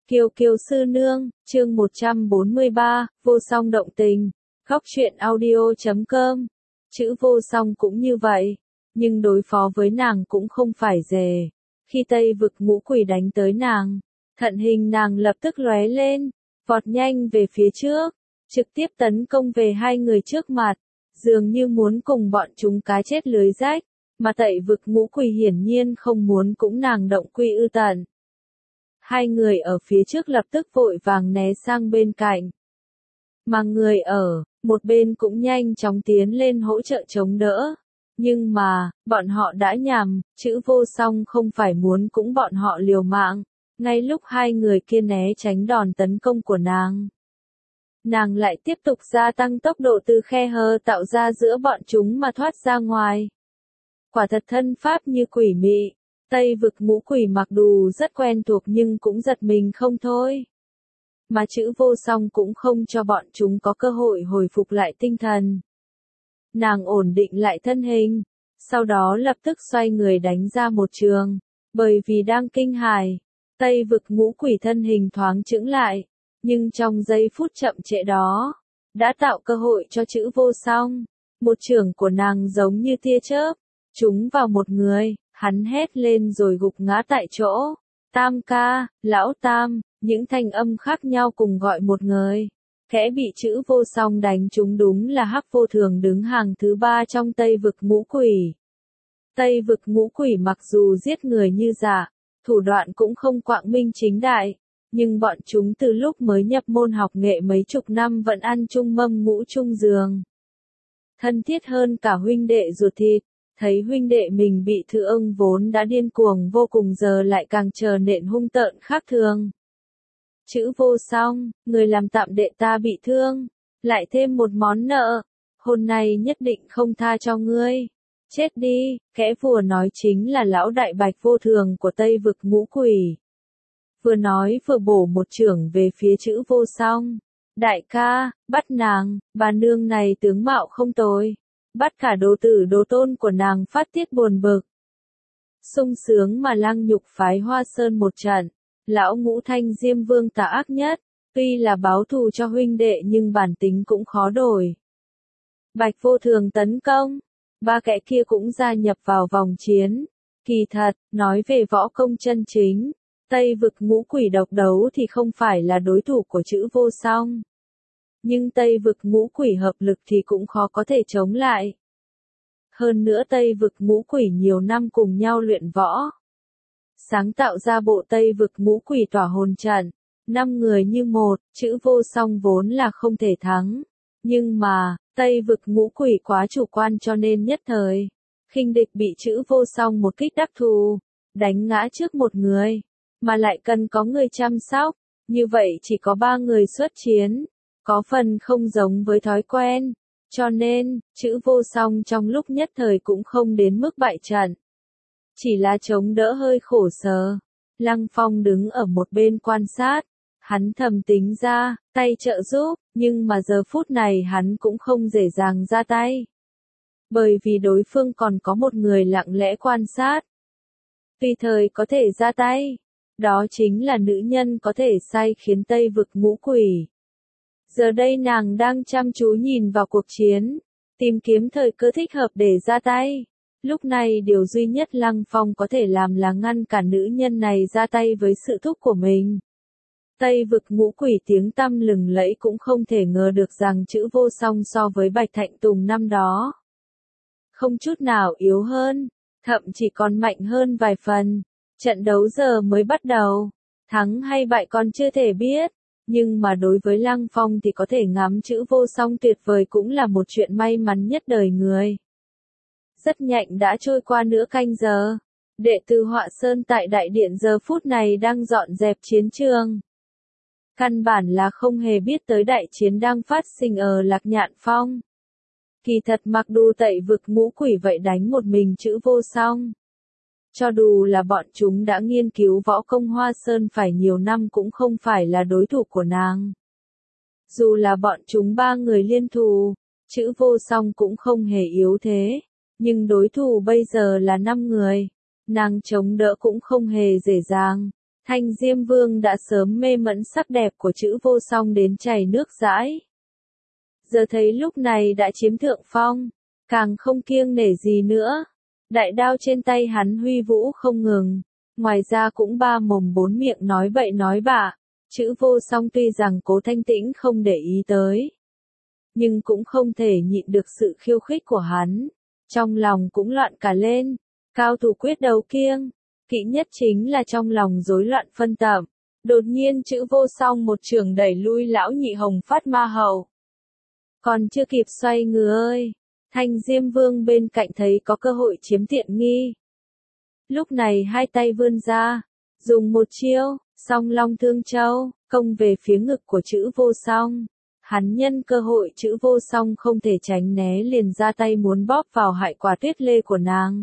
Kiều Kiều sư nương, chương 143, vô song động tình, góc truyện audio.com. Chữ vô song cũng như vậy, nhưng đối phó với nàng cũng không phải dễ. Khi Tây vực ngũ quỷ đánh tới nàng, thận hình nàng lập tức lóe lên, vọt nhanh về phía trước, trực tiếp tấn công về hai người trước mặt, dường như muốn cùng bọn chúng cá chết lưới rách, mà Tây vực ngũ quỷ hiển nhiên không muốn cũng nàng động quy ư tận. Hai người ở phía trước lập tức vội vàng né sang bên cạnh. Mà người ở một bên cũng nhanh chóng tiến lên hỗ trợ chống đỡ. Nhưng mà, bọn họ đã nhầm, chữ vô song không phải muốn cũng bọn họ liều mạng. Ngay lúc hai người kia né tránh đòn tấn công của nàng lại tiếp tục gia tăng tốc độ từ khe hở tạo ra giữa bọn chúng mà thoát ra ngoài. Quả thật thân pháp như quỷ mị. Tây vực ngũ quỷ mặc dù rất quen thuộc nhưng cũng giật mình không thôi. Mà chữ vô song cũng không cho bọn chúng có cơ hội hồi phục lại tinh thần. Nàng ổn định lại thân hình, sau đó lập tức xoay người đánh ra một trường. Bởi vì đang kinh hài, Tây vực ngũ quỷ thân hình thoáng chững lại, nhưng trong giây phút chậm trễ đó, đã tạo cơ hội cho chữ vô song. Một trường của nàng giống như tia chớp, trúng vào một người. Hắn hét lên rồi gục ngã tại chỗ. Tam ca, lão tam, những thanh âm khác nhau cùng gọi một người. Kẻ bị chữ vô song đánh trúng đúng là Hắc Vô Thường đứng hàng thứ 3 trong Tây vực ngũ quỷ. Tây vực ngũ quỷ mặc dù giết người như dạ, thủ đoạn cũng không quạng minh chính đại, nhưng bọn chúng từ lúc mới nhập môn học nghệ mấy chục năm vẫn ăn chung mâm ngũ chung giường. Thân thiết hơn cả huynh đệ ruột thịt. Thấy huynh đệ mình bị thương vốn đã điên cuồng vô cùng giờ lại càng trở nên hung tợn khác thường. Chữ vô song, người làm tạm đệ ta bị thương, lại thêm một món nợ, hôm nay nhất định không tha cho ngươi. Chết đi, kẻ vừa nói chính là lão đại Bạch Vô Thường của Tây vực ngũ quỷ. Vừa nói vừa bổ một chưởng về phía chữ vô song. Đại ca, bắt nàng, bà nương này tướng mạo không tồi. Bắt cả đồ tử đồ tôn của nàng phát tiết buồn bực. Sung sướng mà Lăng Nhục phái Hoa Sơn một trận, lão ngũ thanh Diêm Vương tà ác nhất, tuy là báo thù cho huynh đệ nhưng bản tính cũng khó đổi. Bạch Vô Thường tấn công, ba kẻ kia cũng gia nhập vào vòng chiến. Kỳ thật, nói về võ công chân chính, Tây vực ngũ quỷ độc đấu thì không phải là đối thủ của chữ vô song. Nhưng Tây vực ngũ quỷ hợp lực thì cũng khó có thể chống lại. Hơn nữa Tây vực ngũ quỷ nhiều năm cùng nhau luyện võ. Sáng tạo ra bộ Tây vực ngũ quỷ tỏa hồn trận, 5 người như một, chữ vô song vốn là không thể thắng. Nhưng mà, Tây vực ngũ quỷ quá chủ quan cho nên nhất thời, khinh địch bị chữ vô song một kích đắc thù, đánh ngã trước một người, mà lại cần có người chăm sóc, như vậy chỉ có 3 người xuất chiến. Có phần không giống với thói quen, cho nên, chữ vô song trong lúc nhất thời cũng không đến mức bại trận. Chỉ là chống đỡ hơi khổ sở. Lăng Phong đứng ở một bên quan sát, hắn thầm tính ra, tay trợ giúp, nhưng mà giờ phút này hắn cũng không dễ dàng ra tay. Bởi vì đối phương còn có một người lặng lẽ quan sát. Tùy thời có thể ra tay, đó chính là nữ nhân có thể sai khiến Tây vực ngũ quỷ. Giờ đây nàng đang chăm chú nhìn vào cuộc chiến, tìm kiếm thời cơ thích hợp để ra tay. Lúc này điều duy nhất Lăng Phong có thể làm là ngăn cản nữ nhân này ra tay với sự thúc của mình. Tây vực ngũ quỷ tiếng tăm lừng lẫy cũng không thể ngờ được rằng chữ vô song so với Bạch Thạnh Tùng năm đó. Không chút nào yếu hơn, thậm chỉ còn mạnh hơn vài phần. Trận đấu giờ mới bắt đầu, thắng hay bại còn chưa thể biết. Nhưng mà đối với Lăng Phong thì có thể ngắm chữ vô song tuyệt vời cũng là một chuyện may mắn nhất đời người. Rất nhanh đã trôi qua nửa canh giờ. Đệ tử Họa Sơn tại đại điện giờ phút này đang dọn dẹp chiến trường. Căn bản là không hề biết tới đại chiến đang phát sinh ở Lạc Nhạn Phong. Kỳ thật mặc dù Tây vực ngũ quỷ vậy đánh một mình chữ vô song. Cho dù là bọn chúng đã nghiên cứu võ công Hoa Sơn phải nhiều năm cũng không phải là đối thủ của nàng. Dù là bọn chúng 3 người liên thủ, chữ vô song cũng không hề yếu thế. Nhưng đối thủ bây giờ là 5 người. Nàng chống đỡ cũng không hề dễ dàng. Thanh Diêm Vương đã sớm mê mẩn sắc đẹp của chữ vô song đến chảy nước dãi. Giờ thấy lúc này đã chiếm thượng phong, càng không kiêng nể gì nữa. Đại đao trên tay hắn huy vũ không ngừng, ngoài ra cũng ba mồm bốn miệng nói bậy nói bạ. Chữ vô song tuy rằng Cố Thanh Tĩnh không để ý tới, nhưng cũng không thể nhịn được sự khiêu khích của hắn. Trong lòng cũng loạn cả lên, cao thủ quyết đấu kiêng, kỵ nhất chính là trong lòng rối loạn phân tẩm. Đột nhiên chữ vô song một trường đẩy lui lão nhị Hồng Phát Ma Hầu. Còn chưa kịp xoay người ơi, Thanh Diêm Vương bên cạnh thấy có cơ hội chiếm tiện nghi. Lúc này hai tay vươn ra, dùng một chiêu, Song Long Thương Châu, công về phía ngực của chữ vô song. Hắn nhân cơ hội chữ vô song không thể tránh né liền ra tay muốn bóp vào hại quả tuyết lê của nàng.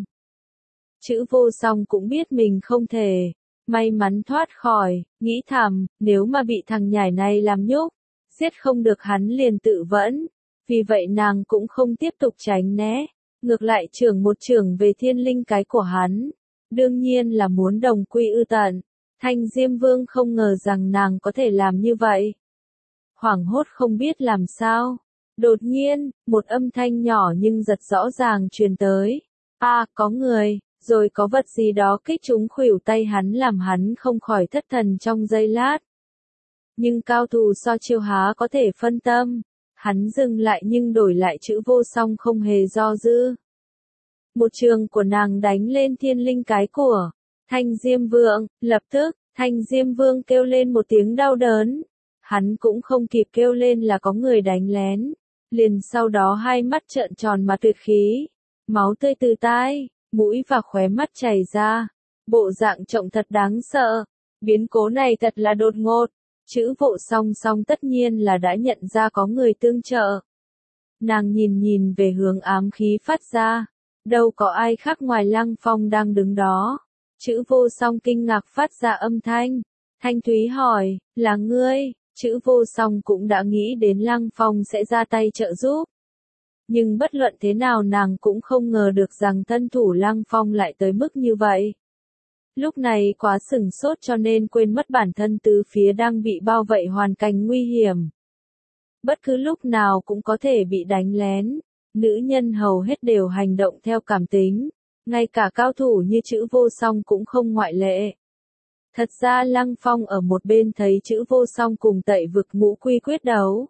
Chữ vô song cũng biết mình không thể, may mắn thoát khỏi, nghĩ thầm, nếu mà bị thằng nhãi này làm nhúc, giết không được hắn liền tự vẫn. Vì vậy nàng cũng không tiếp tục tránh né, ngược lại chưởng một chưởng về thiên linh cái của hắn. Đương nhiên là muốn đồng quy ư tận. Thanh Diêm Vương không ngờ rằng nàng có thể làm như vậy. Hoảng hốt không biết làm sao. Đột nhiên, một âm thanh nhỏ nhưng giật rõ ràng truyền tới. Có người, rồi có vật gì đó kích trúng khuỷu tay hắn làm hắn không khỏi thất thần trong giây lát. Nhưng cao thủ so chiêu há có thể phân tâm. Hắn dừng lại nhưng đổi lại chữ vô song không hề do dự. Một trường của nàng đánh lên thiên linh cái của Thanh Diêm Vương, lập tức, Thanh Diêm Vương kêu lên một tiếng đau đớn. Hắn cũng không kịp kêu lên là có người đánh lén. Liền sau đó hai mắt trợn tròn mà tuyệt khí. Máu tươi từ tai, mũi và khóe mắt chảy ra. Bộ dạng trông thật đáng sợ. Biến cố này thật là đột ngột. Chữ vô song tất nhiên là đã nhận ra có người tương trợ. Nàng nhìn về hướng ám khí phát ra. Đâu có ai khác ngoài Lăng Phong đang đứng đó. Chữ vô song kinh ngạc phát ra âm thanh. Thanh Thúy hỏi, là ngươi? Chữ vô song cũng đã nghĩ đến Lăng Phong sẽ ra tay trợ giúp. Nhưng bất luận thế nào nàng cũng không ngờ được rằng thân thủ Lăng Phong lại tới mức như vậy. Lúc này quá sửng sốt cho nên quên mất bản thân tứ phía đang bị bao vây hoàn cảnh nguy hiểm. Bất cứ lúc nào cũng có thể bị đánh lén. Nữ nhân hầu hết đều hành động theo cảm tính. Ngay cả cao thủ như chữ vô song cũng không ngoại lệ. Thật ra Lăng Phong ở một bên thấy chữ vô song cùng Tẩy Vực Ngũ Quy quyết đấu.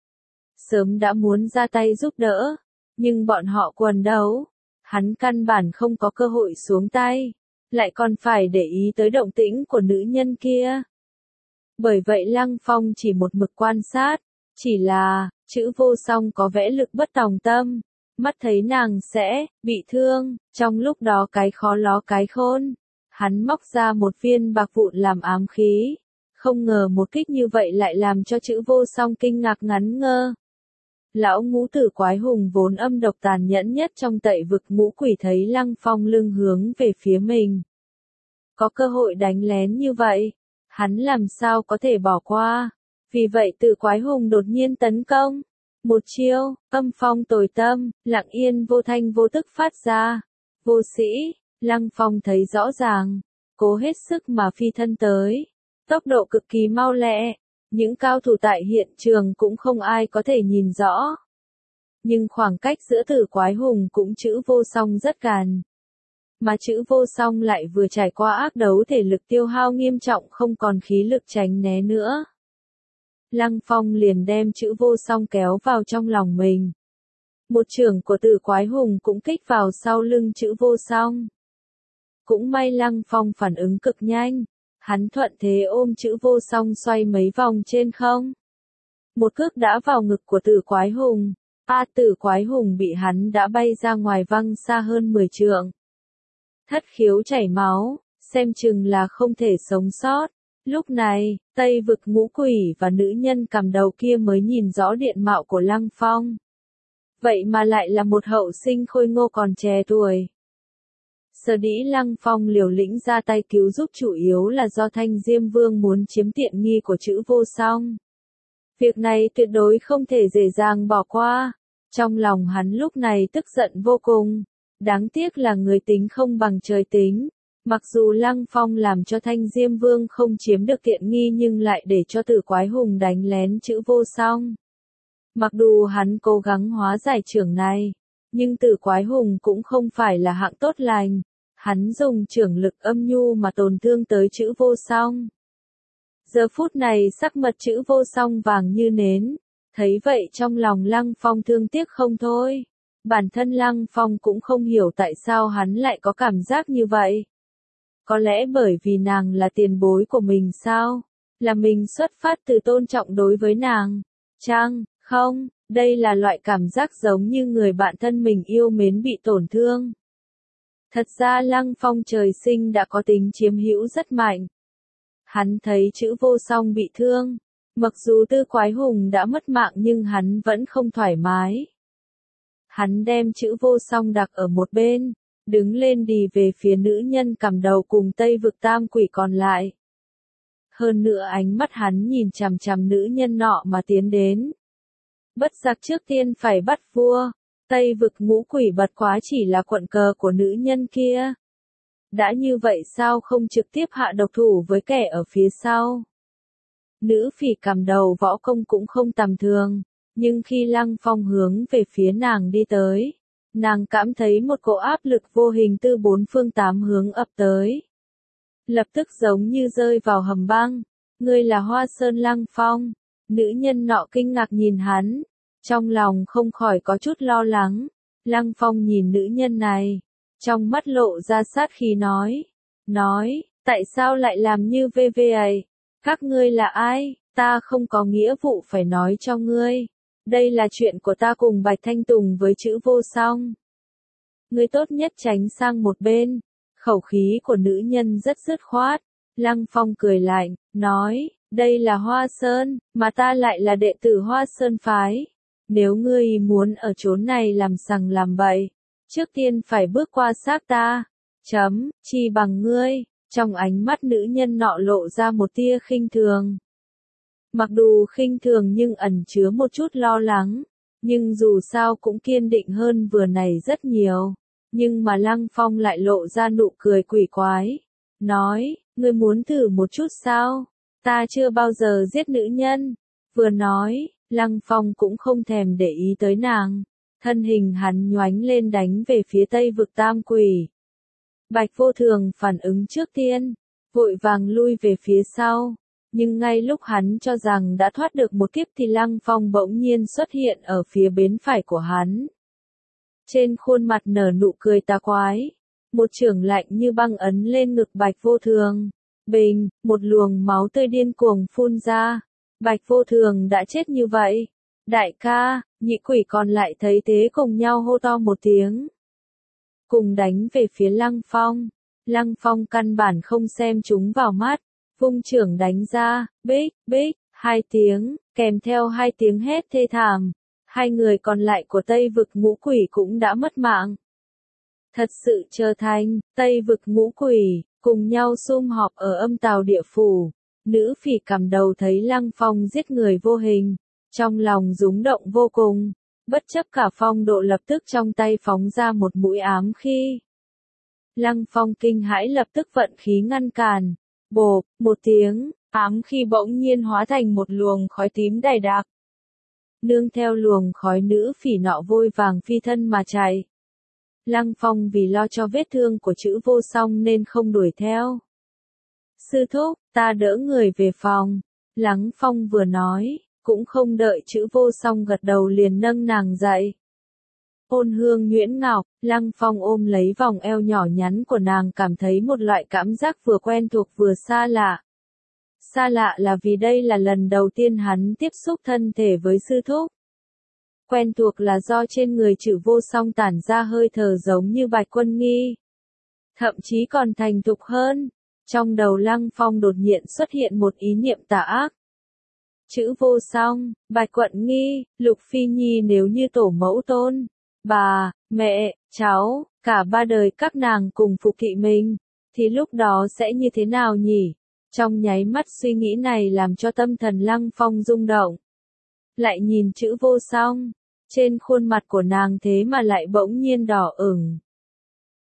Sớm đã muốn ra tay giúp đỡ. Nhưng bọn họ quần đấu. Hắn căn bản không có cơ hội xuống tay. Lại còn phải để ý tới động tĩnh của nữ nhân kia. Bởi vậy Lăng Phong chỉ một mực quan sát. Chỉ là, chữ vô song có vẻ lực bất tòng tâm. Mắt thấy nàng sẽ bị thương, trong lúc đó cái khó ló cái khôn. Hắn móc ra một viên bạc vụn làm ám khí. Không ngờ một kích như vậy lại làm cho chữ vô song kinh ngạc ngắn ngơ. Lão ngũ tử quái hùng vốn âm độc tàn nhẫn nhất trong Tẩy Vực Ngũ Quỷ thấy Lăng Phong lưng hướng về phía mình. Có cơ hội đánh lén như vậy, hắn làm sao có thể bỏ qua. Vì vậy tử quái hùng đột nhiên tấn công. Một chiêu, âm phong tồi tâm, lặng yên vô thanh vô tức phát ra. Vô sĩ, Lăng Phong thấy rõ ràng, cố hết sức mà phi thân tới. Tốc độ cực kỳ mau lẹ, những cao thủ tại hiện trường cũng không ai có thể nhìn rõ. Nhưng khoảng cách giữa tử quái hùng cũng chữ vô song rất gần. Mà chữ vô song lại vừa trải qua ác đấu thể lực tiêu hao nghiêm trọng không còn khí lực tránh né nữa. Lăng Phong liền đem chữ vô song kéo vào trong lòng mình. Một chưởng của tử quái hùng cũng kích vào sau lưng chữ vô song. Cũng may Lăng Phong phản ứng cực nhanh. Hắn thuận thế ôm chữ vô song xoay mấy vòng trên không. Một cước đã vào ngực của tử quái hùng. Tử quái hùng bị hắn đã bay ra ngoài văng xa hơn 10 trượng. Thất khiếu chảy máu, xem chừng là không thể sống sót. Lúc này, Tây Vực Ngũ Quỷ và nữ nhân cầm đầu kia mới nhìn rõ diện mạo của Lăng Phong. Vậy mà lại là một hậu sinh khôi ngô còn trẻ tuổi. Sở dĩ Lăng Phong liều lĩnh ra tay cứu giúp chủ yếu là do Thanh Diêm Vương muốn chiếm tiện nghi của chữ vô song. Việc này tuyệt đối không thể dễ dàng bỏ qua. Trong lòng hắn lúc này tức giận vô cùng. Đáng tiếc là người tính không bằng trời tính. Mặc dù Lăng Phong làm cho Thanh Diêm Vương không chiếm được tiện nghi nhưng lại để cho Tử Quái Hùng đánh lén Chữ Vô Song. Mặc dù hắn cố gắng hóa giải chưởng này, nhưng Tử Quái Hùng cũng không phải là hạng tốt lành. Hắn dùng chưởng lực âm nhu mà tổn thương tới Chữ Vô Song. Giờ phút này sắc mặt Chữ Vô Song vàng như nến, thấy vậy trong lòng Lăng Phong thương tiếc không thôi. Bản thân Lăng Phong cũng không hiểu tại sao hắn lại có cảm giác như vậy. Có lẽ bởi vì nàng là tiền bối của mình sao? Là mình xuất phát từ tôn trọng đối với nàng? Chăng, không, đây là loại cảm giác giống như người bạn thân mình yêu mến bị tổn thương. Thật ra Lăng Phong trời sinh đã có tính chiếm hữu rất mạnh. Hắn thấy Chữ Vô Song bị thương. Mặc dù Tử Quái Hùng đã mất mạng nhưng hắn vẫn không thoải mái. Hắn đem Chữ Vô Song đặt ở một bên, đứng lên đi về phía nữ nhân cầm đầu cùng Tây Vực Tam Quỷ còn lại. Hơn nữa ánh mắt hắn nhìn chằm chằm nữ nhân nọ mà tiến đến. Bất giặc trước tiên phải bắt vua, Tây Vực Ngũ Quỷ bật quá chỉ là quận cờ của nữ nhân kia. Đã như vậy sao không trực tiếp hạ độc thủ với kẻ ở phía sau? Nữ phỉ cầm đầu võ công cũng không tầm thường, nhưng khi Lăng Phong hướng về phía nàng đi tới, nàng cảm thấy một cỗ áp lực vô hình từ bốn phương tám hướng ập tới. Lập tức giống như rơi vào hầm băng. Ngươi là Hoa Sơn Lăng Phong. Nữ nhân nọ kinh ngạc nhìn hắn, trong lòng không khỏi có chút lo lắng. Lăng Phong nhìn nữ nhân này, trong mắt lộ ra sát khí nói, tại sao lại làm như vậy? Các ngươi là ai? Ta không có nghĩa vụ phải nói cho ngươi. Đây là chuyện của ta cùng Bạch Thanh Tùng với Chữ Vô Song. Ngươi tốt nhất tránh sang một bên. Khẩu khí của nữ nhân rất dứt khoát. Lăng Phong cười lạnh, nói, đây là Hoa Sơn, mà ta lại là đệ tử Hoa Sơn phái. Nếu ngươi muốn ở chốn này làm sằng làm bậy, trước tiên phải bước qua xác ta. Chi bằng ngươi. Trong ánh mắt nữ nhân nọ lộ ra một tia khinh thường. Mặc dù khinh thường nhưng ẩn chứa một chút lo lắng, nhưng dù sao cũng kiên định hơn vừa này rất nhiều. Nhưng mà Lăng Phong lại lộ ra nụ cười quỷ quái, nói, ngươi muốn thử một chút sao? Ta chưa bao giờ giết nữ nhân. Vừa nói, Lăng Phong cũng không thèm để ý tới nàng, thân hình hắn nhoánh lên đánh về phía Tây Vực Tam Quỷ. Bạch Vô Thường phản ứng trước tiên, vội vàng lui về phía sau, nhưng ngay lúc hắn cho rằng đã thoát được một kiếp thì Lăng Phong bỗng nhiên xuất hiện ở phía bên phải của hắn. Trên khuôn mặt nở nụ cười tà quái, một chưởng lạnh như băng ấn lên ngực Bạch Vô Thường. Bình, một luồng máu tươi điên cuồng phun ra. Bạch Vô Thường đã chết như vậy. Đại ca, nhị quỷ còn lại thấy thế cùng nhau hô to một tiếng. Cùng đánh về phía Lăng Phong. Lăng Phong căn bản không xem chúng vào mắt, vung chưởng đánh ra, bích, hai tiếng, kèm theo hai tiếng hét thê thảm. Hai người còn lại của Tây Vực Ngũ Quỷ cũng đã mất mạng. Thật sự trở thành Tây Vực Ngũ Quỷ, cùng nhau sum họp ở âm tào địa phủ. Nữ phỉ cầm đầu thấy Lăng Phong giết người vô hình, trong lòng rúng động vô cùng, bất chấp cả phong độ lập tức trong tay phóng ra một mũi ám khí. Lăng Phong kinh hãi lập tức vận khí ngăn cản, bộp, một tiếng, ám khí bỗng nhiên hóa thành một luồng khói tím dày đặc. Nương theo luồng khói nữ phỉ nọ vội vàng phi thân mà chạy. Lăng Phong vì lo cho vết thương của Chữ Vô Song nên không đuổi theo. Sư thúc, ta đỡ người về phòng. Lăng Phong vừa nói, cũng không đợi Chữ Vô Song gật đầu liền nâng nàng dậy. Ôn hương nhuyễn ngọc, Lăng Phong ôm lấy vòng eo nhỏ nhắn của nàng cảm thấy một loại cảm giác vừa quen thuộc vừa xa lạ. Xa lạ là vì đây là lần đầu tiên hắn tiếp xúc thân thể với sư thúc. Quen thuộc là do trên người Chữ Vô Song tản ra hơi thở giống như Bạch Quân Nghi. Thậm chí còn thành thục hơn. Trong đầu Lăng Phong đột nhiên xuất hiện một ý niệm tà ác. Chữ Vô Song, Bạch Quận Nghi, Lục Phi Nhi nếu như tổ mẫu tôn, bà, mẹ, cháu, cả ba đời các nàng cùng phục thị mình, thì lúc đó sẽ như thế nào nhỉ? Trong nháy mắt suy nghĩ này làm cho tâm thần Lăng Phong rung động. Lại nhìn Chữ Vô Song, trên khuôn mặt của nàng thế mà lại bỗng nhiên đỏ ửng.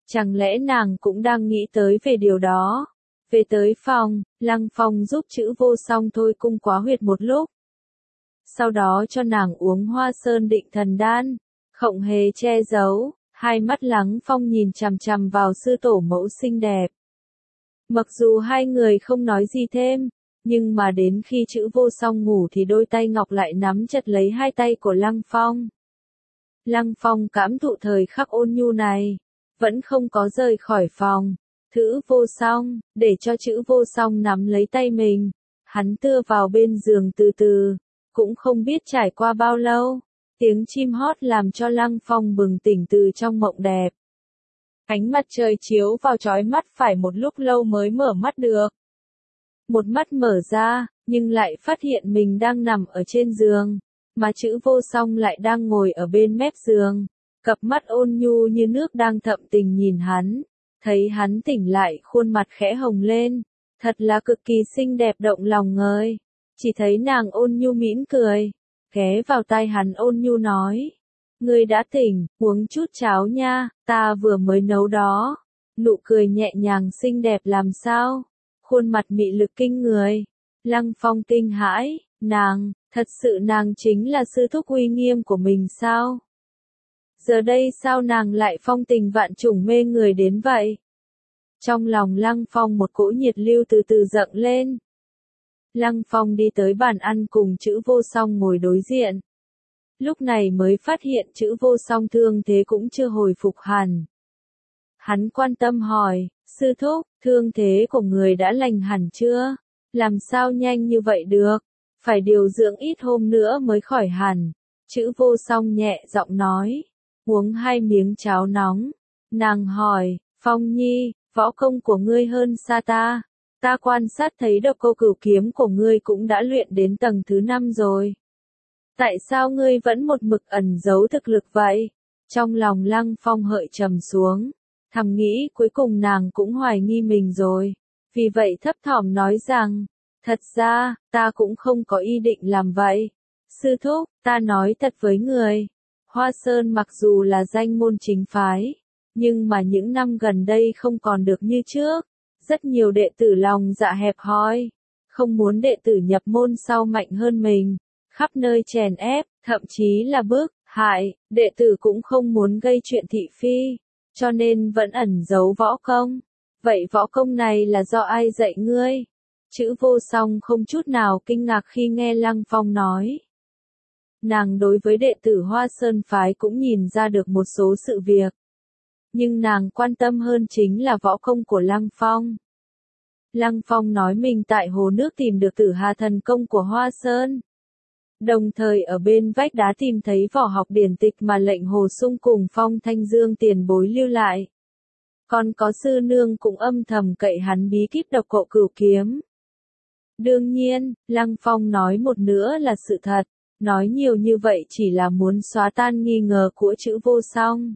Chẳng lẽ nàng cũng đang nghĩ tới về điều đó? Về tới phòng, Lăng Phong giúp Chữ Vô Song thôi cung quá huyệt một lúc. Sau đó cho nàng uống Hoa Sơn Định Thần Đan, không hề che giấu, hai mắt Lăng Phong nhìn chằm chằm vào sư tổ mẫu xinh đẹp. Mặc dù hai người không nói gì thêm, nhưng mà đến khi Chữ Vô Song ngủ thì đôi tay ngọc lại nắm chặt lấy hai tay của Lăng Phong. Lăng Phong cảm thụ thời khắc ôn nhu này, vẫn không có rời khỏi phòng. Chữ Vô Song, để cho Chữ Vô Song nắm lấy tay mình, hắn tựa vào bên giường từ từ, cũng không biết trải qua bao lâu, tiếng chim hót làm cho Lăng Phong bừng tỉnh từ trong mộng đẹp. Ánh mặt trời chiếu vào chói mắt phải một lúc lâu mới mở mắt được. Một mắt mở ra, nhưng lại phát hiện mình đang nằm ở trên giường, mà Chữ Vô Song lại đang ngồi ở bên mép giường, cặp mắt ôn nhu như nước đang thậm tình nhìn hắn. Thấy hắn tỉnh lại, khuôn mặt khẽ hồng lên, thật là cực kỳ xinh đẹp động lòng người. Chỉ thấy nàng ôn nhu mỉm cười, ghé vào tai hắn ôn nhu nói: "Ngươi đã tỉnh, uống chút cháo nha, ta vừa mới nấu đó." Nụ cười nhẹ nhàng xinh đẹp làm sao, khuôn mặt mị lực kinh người. Lăng Phong kinh hãi, thật sự nàng chính là sư thúc uy nghiêm của mình sao? Giờ đây sao nàng lại phong tình vạn trùng mê người đến vậy? Trong lòng Lăng Phong một cỗ nhiệt lưu từ từ dâng lên. Lăng Phong đi tới bàn ăn cùng Chữ Vô Song ngồi đối diện. Lúc này mới phát hiện Chữ Vô Song thương thế cũng chưa hồi phục hẳn. Hắn quan tâm hỏi: "Sư thúc, thương thế của người đã lành hẳn chưa? Làm sao nhanh như vậy được? Phải điều dưỡng ít hôm nữa mới khỏi hẳn." Chữ Vô Song nhẹ giọng nói: "Uống 2 miếng cháo nóng." Nàng hỏi: "Phong Nhi, võ công của ngươi hơn xa ta. Ta quan sát thấy Độc Cô Cửu kiếm của ngươi cũng đã luyện đến tầng thứ 5 rồi. Tại sao ngươi vẫn một mực ẩn giấu thực lực vậy?" Trong lòng Lăng Phong hợi trầm xuống, thầm nghĩ cuối cùng nàng cũng hoài nghi mình rồi. Vì vậy thấp thỏm nói rằng: "Thật ra, ta cũng không có ý định làm vậy. Sư thúc, ta nói thật với người, Hoa Sơn mặc dù là danh môn chính phái, nhưng mà những năm gần đây không còn được như trước. Rất nhiều đệ tử lòng dạ hẹp hòi, không muốn đệ tử nhập môn sau mạnh hơn mình, khắp nơi chèn ép, thậm chí là bức hại, đệ tử cũng không muốn gây chuyện thị phi, cho nên vẫn ẩn giấu võ công. Vậy võ công này là do ai dạy ngươi?" Chữ Vô Song không chút nào kinh ngạc khi nghe Lăng Phong nói. Nàng đối với đệ tử Hoa Sơn phái cũng nhìn ra được một số sự việc. Nhưng nàng quan tâm hơn chính là võ công của Lăng Phong. Lăng Phong nói mình tại hồ nước tìm được Tử Hà thần công của Hoa Sơn. Đồng thời ở bên vách đá tìm thấy võ học điển tịch mà lệnh Hồ Sung cùng Phong Thanh Dương tiền bối lưu lại. Còn có sư nương cũng âm thầm cậy hắn bí kíp Độc Cô Cửu kiếm. Đương nhiên, Lăng Phong nói một nữa là sự thật, nói nhiều như vậy chỉ là muốn xóa tan nghi ngờ của Chữ Vô Song.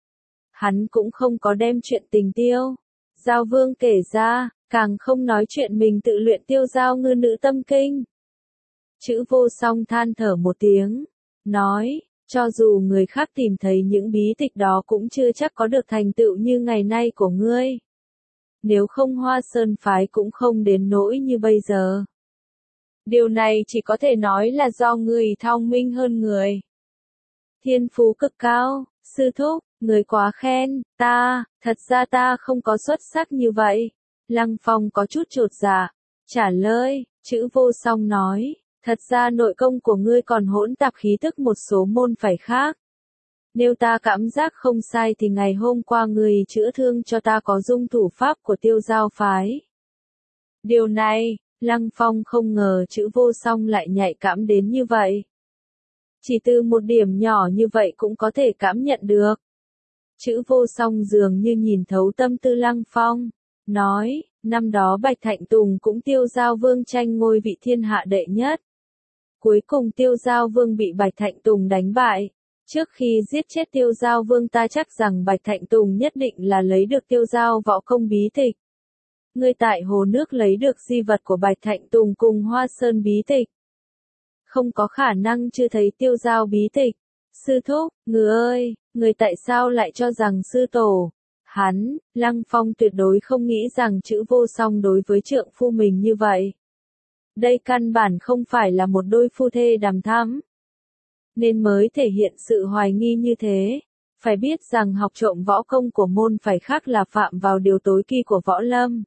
Hắn cũng không có đem chuyện tình Tiêu Giao Vương kể ra, càng không nói chuyện mình tự luyện Tiêu Giao Ngư Nữ Tâm Kinh. Chữ Vô Song than thở một tiếng, nói: "Cho dù người khác tìm thấy những bí tịch đó cũng chưa chắc có được thành tựu như ngày nay của ngươi. Nếu không Hoa Sơn phái cũng không đến nỗi như bây giờ. Điều này chỉ có thể nói là do người thông minh hơn người. Thiên phú cực cao, sư thúc, người quá khen, thật ra ta không có xuất sắc như vậy." Lăng Phong có chút chột dạ, trả lời. Chữ Vô Song nói: "Thật ra nội công của ngươi còn hỗn tạp khí tức một số môn phái khác. Nếu ta cảm giác không sai thì ngày hôm qua người chữa thương cho ta có dung thủ pháp của Tiêu Giao phái." Điều này, Lăng Phong không ngờ Chữ Vô Song lại nhạy cảm đến như vậy. Chỉ từ một điểm nhỏ như vậy cũng có thể cảm nhận được. Chữ Vô Song dường như nhìn thấu tâm tư Lăng Phong, nói: "Năm đó Bạch Thạnh Tùng cũng Tiêu Giao Vương tranh ngôi vị thiên hạ đệ nhất. Cuối cùng Tiêu Giao Vương bị Bạch Thạnh Tùng đánh bại. Trước khi giết chết Tiêu Giao Vương ta chắc rằng Bạch Thạnh Tùng nhất định là lấy được Tiêu Giao võ công bí tịch. Ngươi tại hồ nước lấy được di vật của Bạch Thạnh Tùng cùng Hoa Sơn bí tịch. Không có khả năng chưa thấy Tiêu Giao bí tịch. Sư thúc, người ơi, người tại sao lại cho rằng sư tổ, Lăng Phong tuyệt đối không nghĩ rằng Chữ Vô Song đối với trượng phu mình như vậy. Đây căn bản không phải là một đôi phu thê đằm thắm, nên mới thể hiện sự hoài nghi như thế. Phải biết rằng học trộm võ công của môn phải khác là phạm vào điều tối kỵ của võ lâm.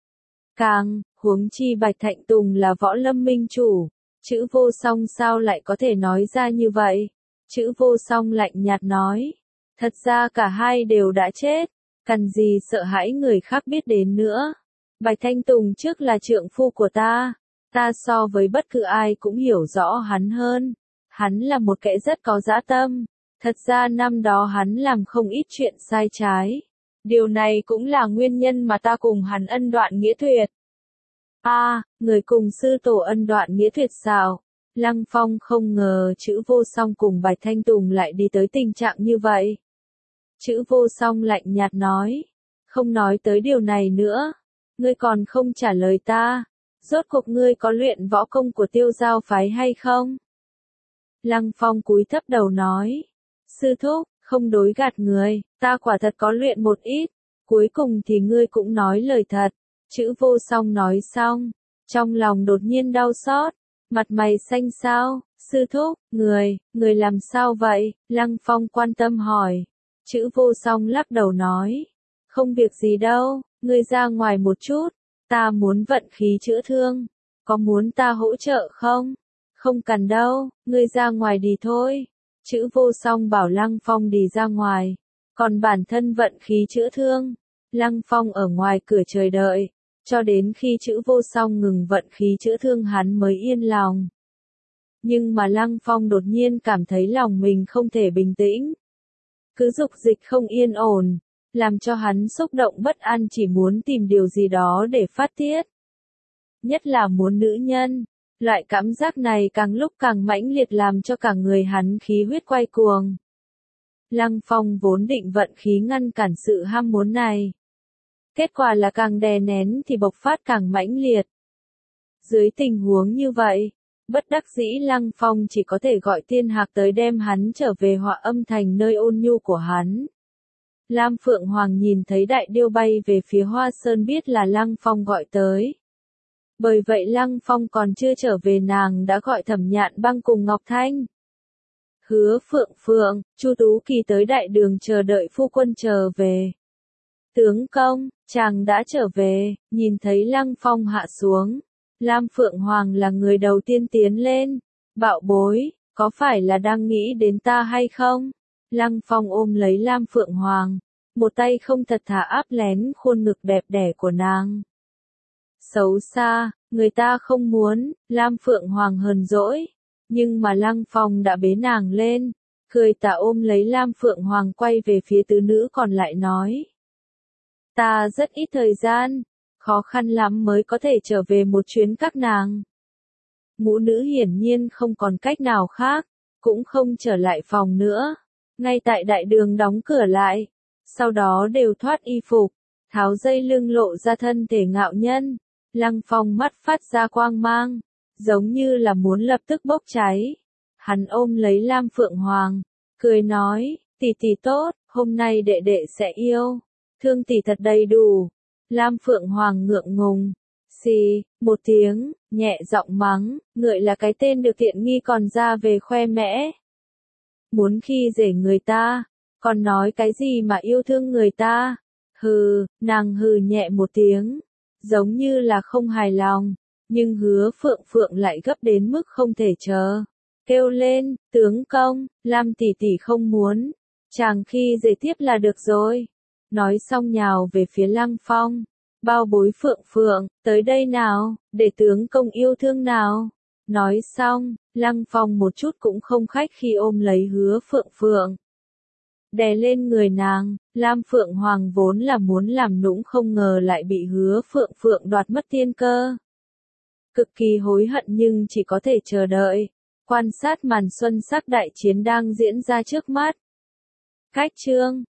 Huống chi Bạch Thạnh Tùng là võ lâm minh chủ, Chữ Vô Song sao lại có thể nói ra như vậy? Chữ Vô Song lạnh nhạt nói, thật ra cả hai đều đã chết, cần gì sợ hãi người khác biết đến nữa. Bạch Thanh Tùng trước là trượng phu của ta so với bất cứ ai cũng hiểu rõ hắn hơn. Hắn là một kẻ rất có dã tâm, thật ra năm đó hắn làm không ít chuyện sai trái. Điều này cũng là nguyên nhân mà ta cùng hắn ân đoạn nghĩa tuyệt. Người cùng sư tổ ân đoạn nghĩa tuyệt sao? Lăng Phong không ngờ Chữ Vô Song cùng Bạch Thanh Tùng lại đi tới tình trạng như vậy. Chữ Vô Song lạnh nhạt nói, không nói tới điều này nữa, ngươi còn không trả lời ta, rốt cuộc ngươi có luyện võ công của Tiêu Giao phái hay không? Lăng Phong cúi thấp đầu nói, sư thúc, không đối gạt người, ta quả thật có luyện một ít, cuối cùng thì ngươi cũng nói lời thật. Chữ Vô Song nói xong, trong lòng đột nhiên đau xót, mặt mày xanh xao, sư thúc, người làm sao vậy? Lăng Phong quan tâm hỏi. Chữ Vô Song lắc đầu nói, không việc gì đâu, ngươi ra ngoài một chút, ta muốn vận khí chữa thương, có muốn ta hỗ trợ không? Không cần đâu, ngươi ra ngoài đi thôi. Chữ Vô Song bảo Lăng Phong đi ra ngoài, còn bản thân vận khí chữa thương. Lăng Phong ở ngoài cửa chờ đợi, cho đến khi Chữ Vô Song ngừng vận khí chữa thương hắn mới yên lòng. Nhưng mà Lăng Phong đột nhiên cảm thấy lòng mình không thể bình tĩnh. Cứ dục dịch không yên ổn, làm cho hắn xúc động bất an chỉ muốn tìm điều gì đó để phát tiết. Nhất là muốn nữ nhân, loại cảm giác này càng lúc càng mãnh liệt làm cho cả người hắn khí huyết quay cuồng. Lăng Phong vốn định vận khí ngăn cản sự ham muốn này. Kết quả là càng đè nén thì bộc phát càng mãnh liệt. Dưới tình huống như vậy, bất đắc dĩ Lăng Phong chỉ có thể gọi Tiên Hạc tới đem hắn trở về Họa Âm Thành nơi ôn nhu của hắn. Lam Phượng Hoàng nhìn thấy đại điêu bay về phía Hoa Sơn biết là Lăng Phong gọi tới. Bởi vậy Lăng Phong còn chưa trở về nàng đã gọi Thẩm Nhạn Băng cùng Ngọc Thanh. Hứa Phượng, Chu Tú Kỳ tới đại đường chờ đợi phu quân trở về. Tướng công, chàng đã trở về, nhìn thấy Lăng Phong hạ xuống. Lam Phượng Hoàng là người đầu tiên tiến lên. Bảo bối, có phải là đang nghĩ đến ta hay không? Lăng Phong ôm lấy Lam Phượng Hoàng, một tay không thật thà áp lén khuôn ngực đẹp đẽ của nàng. Xấu xa, người ta không muốn, Lam Phượng Hoàng hờn dỗi. Nhưng mà Lăng Phong đã bế nàng lên, cười tà ôm lấy Lam Phượng Hoàng quay về phía tứ nữ còn lại nói. Ta rất ít thời gian, khó khăn lắm mới có thể trở về một chuyến các nàng. Ngũ nữ hiển nhiên không còn cách nào khác, cũng không trở lại phòng nữa. Ngay tại đại đường đóng cửa lại, sau đó đều thoát y phục, tháo dây lưng lộ ra thân thể ngạo nhân. Lăng Phong mắt phát ra quang mang, giống như là muốn lập tức bốc cháy. Hắn ôm lấy Lam Phượng Hoàng, cười nói, tỷ tỷ tốt, hôm nay đệ đệ sẽ yêu. Thương tỷ thật đầy đủ. Lam Phượng Hoàng ngượng ngùng. Xì, một tiếng, nhẹ giọng mắng, ngợi là cái tên được tiện nghi còn ra về khoe mẽ. Muốn khi dễ người ta, còn nói cái gì mà yêu thương người ta. Hừ, nàng hừ nhẹ một tiếng, giống như là không hài lòng, nhưng Hứa Phượng lại gấp đến mức không thể chờ. Kêu lên, tướng công, Lam tỷ tỷ không muốn, chàng khi dễ tiếp là được rồi. Nói xong nhào về phía Lăng Phong, bao bối Phượng, tới đây nào, để tướng công yêu thương nào. Nói xong, Lăng Phong một chút cũng không khách khi ôm lấy Hứa Phượng. Đè lên người nàng, Lam Phượng Hoàng vốn là muốn làm nũng không ngờ lại bị Hứa Phượng đoạt mất tiên cơ. Cực kỳ hối hận nhưng chỉ có thể chờ đợi, quan sát màn xuân sắc đại chiến đang diễn ra trước mắt. Cách chương